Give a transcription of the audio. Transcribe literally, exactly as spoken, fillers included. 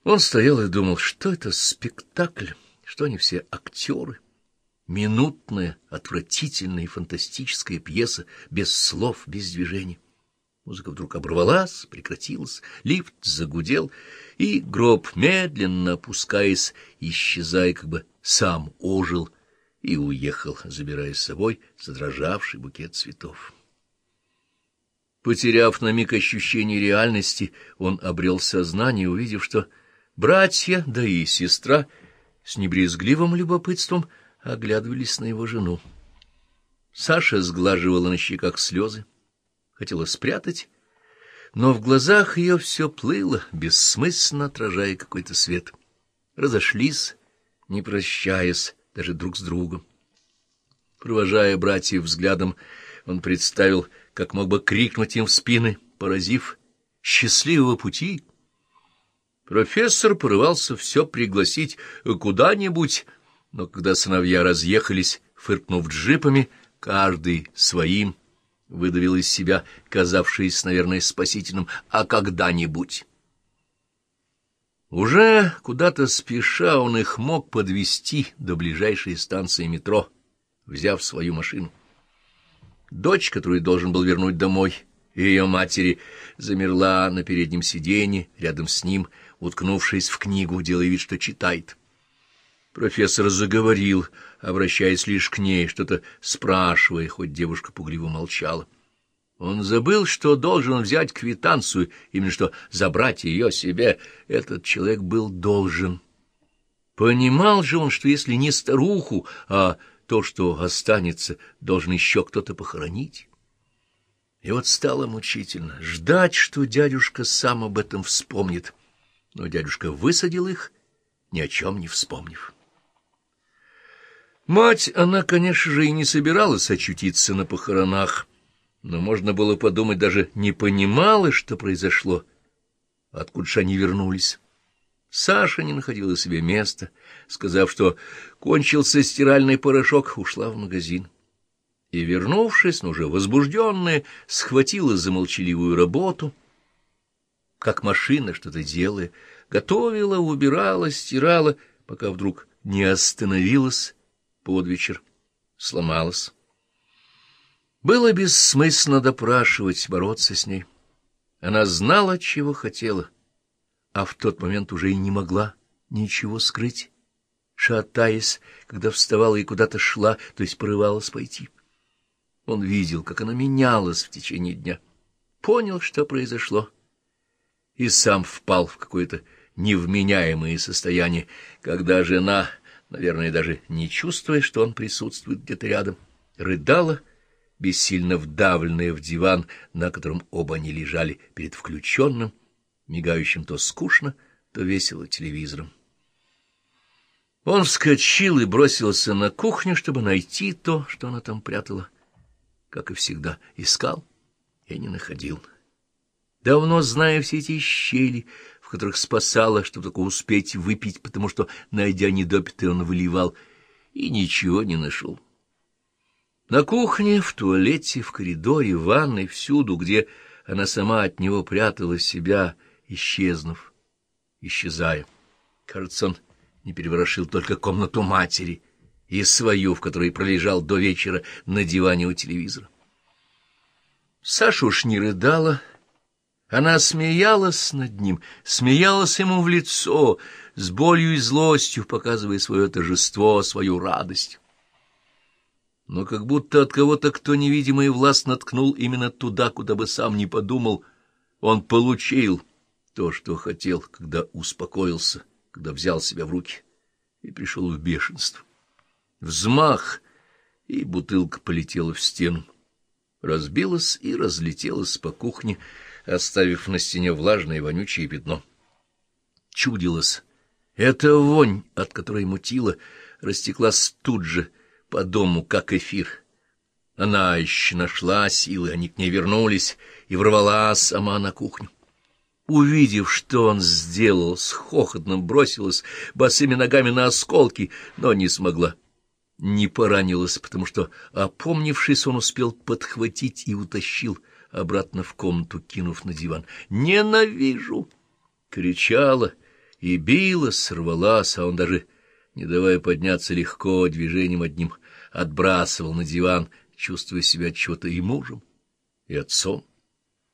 Он стоял и думал, что это спектакль, что они все актеры. Минутная, отвратительная и фантастическая пьеса, без слов, без движений. Музыка вдруг оборвалась, прекратилась, лифт загудел, и гроб, медленно опускаясь, исчезая, как бы сам ожил и уехал, забирая с собой задрожавший букет цветов. Потеряв на миг ощущение реальности, он обрел сознание, увидев, что братья, да и сестра с небрезгливым любопытством оглядывались на его жену. Саша сглаживала на щеках слезы, хотела спрятать, но в глазах ее все плыло, бессмысленно отражая какой-то свет. Разошлись, не прощаясь даже друг с другом. Провожая братьев взглядом, он представил, как мог бы крикнуть им в спины, поразив: «Счастливого пути!». Профессор порывался все пригласить куда-нибудь, но когда сыновья разъехались, фыркнув джипами, каждый своим, выдавил из себя, казавшееся, наверное, спасительным: «а когда-нибудь». Уже куда-то спеша он их мог подвезти до ближайшей станции метро, взяв свою машину. Дочь, которую должен был вернуть домой, и ее матери, замерла на переднем сиденье рядом с ним, уткнувшись в книгу, делая вид, что читает. Профессор заговорил, обращаясь лишь к ней, что-то спрашивая, хоть девушка пугливо молчала. Он забыл, что должен взять квитанцию, именно что забрать ее себе. Этот человек был должен. Понимал же он, что если не старуху, а то, что останется, должен еще кто-то похоронить. И вот стало мучительно ждать, что дядюшка сам об этом вспомнит. Но дядюшка высадил их, ни о чем не вспомнив. Мать, она, конечно же, и не собиралась очутиться на похоронах, но можно было подумать, даже не понимала, что произошло. Откуда же они вернулись? Саша не находила себе места, сказав, что кончился стиральный порошок, ушла в магазин. И, вернувшись, но уже возбужденная, схватила за молчаливую работу, как машина, что-то делая, готовила, убирала, стирала, пока вдруг не остановилась под вечер, сломалась. Было бессмысленно допрашивать, бороться с ней. Она знала, чего хотела, а в тот момент уже и не могла ничего скрыть, шатаясь, когда вставала и куда-то шла, то есть порывалась пойти. Он видел, как она менялась в течение дня, понял, что произошло, и сам впал в какое-то невменяемое состояние, когда жена, наверное, даже не чувствуя, что он присутствует где-то рядом, рыдала, бессильно вдавленная в диван, на котором оба они лежали перед включенным, мигающим то скучно, то весело телевизором. Он вскочил и бросился на кухню, чтобы найти то, что она там прятала. Как и всегда, искал и не находил. Давно зная все эти щели, в которых спасало, чтобы только успеть выпить, потому что, найдя недопитый, он выливал, и ничего не нашел. На кухне, в туалете, в коридоре, в ванной, всюду, где она сама от него прятала себя, исчезнув, исчезая. Кажется, он не переворошил только комнату матери и свою, в которой пролежал до вечера на диване у телевизора. Саша уж не рыдала. Она смеялась над ним, смеялась ему в лицо, с болью и злостью показывая свое торжество, свою радость. Но как будто от кого-то, кто невидимо и властно ткнул именно туда, куда бы сам не подумал, он получил то, что хотел, когда успокоился, когда взял себя в руки и пришел в бешенство. Взмах, и бутылка полетела в стену, разбилась и разлетелась по кухне, оставив на стене влажное и вонючее пятно. Чудилось, эта вонь, от которой мутило, растеклась тут же по дому, как эфир. Она еще нашла силы, они к ней вернулись, и ворвалась сама на кухню. Увидев, что он сделал, с хохотом бросилась босыми ногами на осколки, но не смогла. Не поранилась, потому что, опомнившись, он успел подхватить и утащил обратно в комнату, кинув на диван. «Ненавижу!» — кричала и билась, сорвалась, а он даже, не давая подняться легко, движением одним отбрасывал на диван, чувствуя себя чего-то и мужем, и отцом.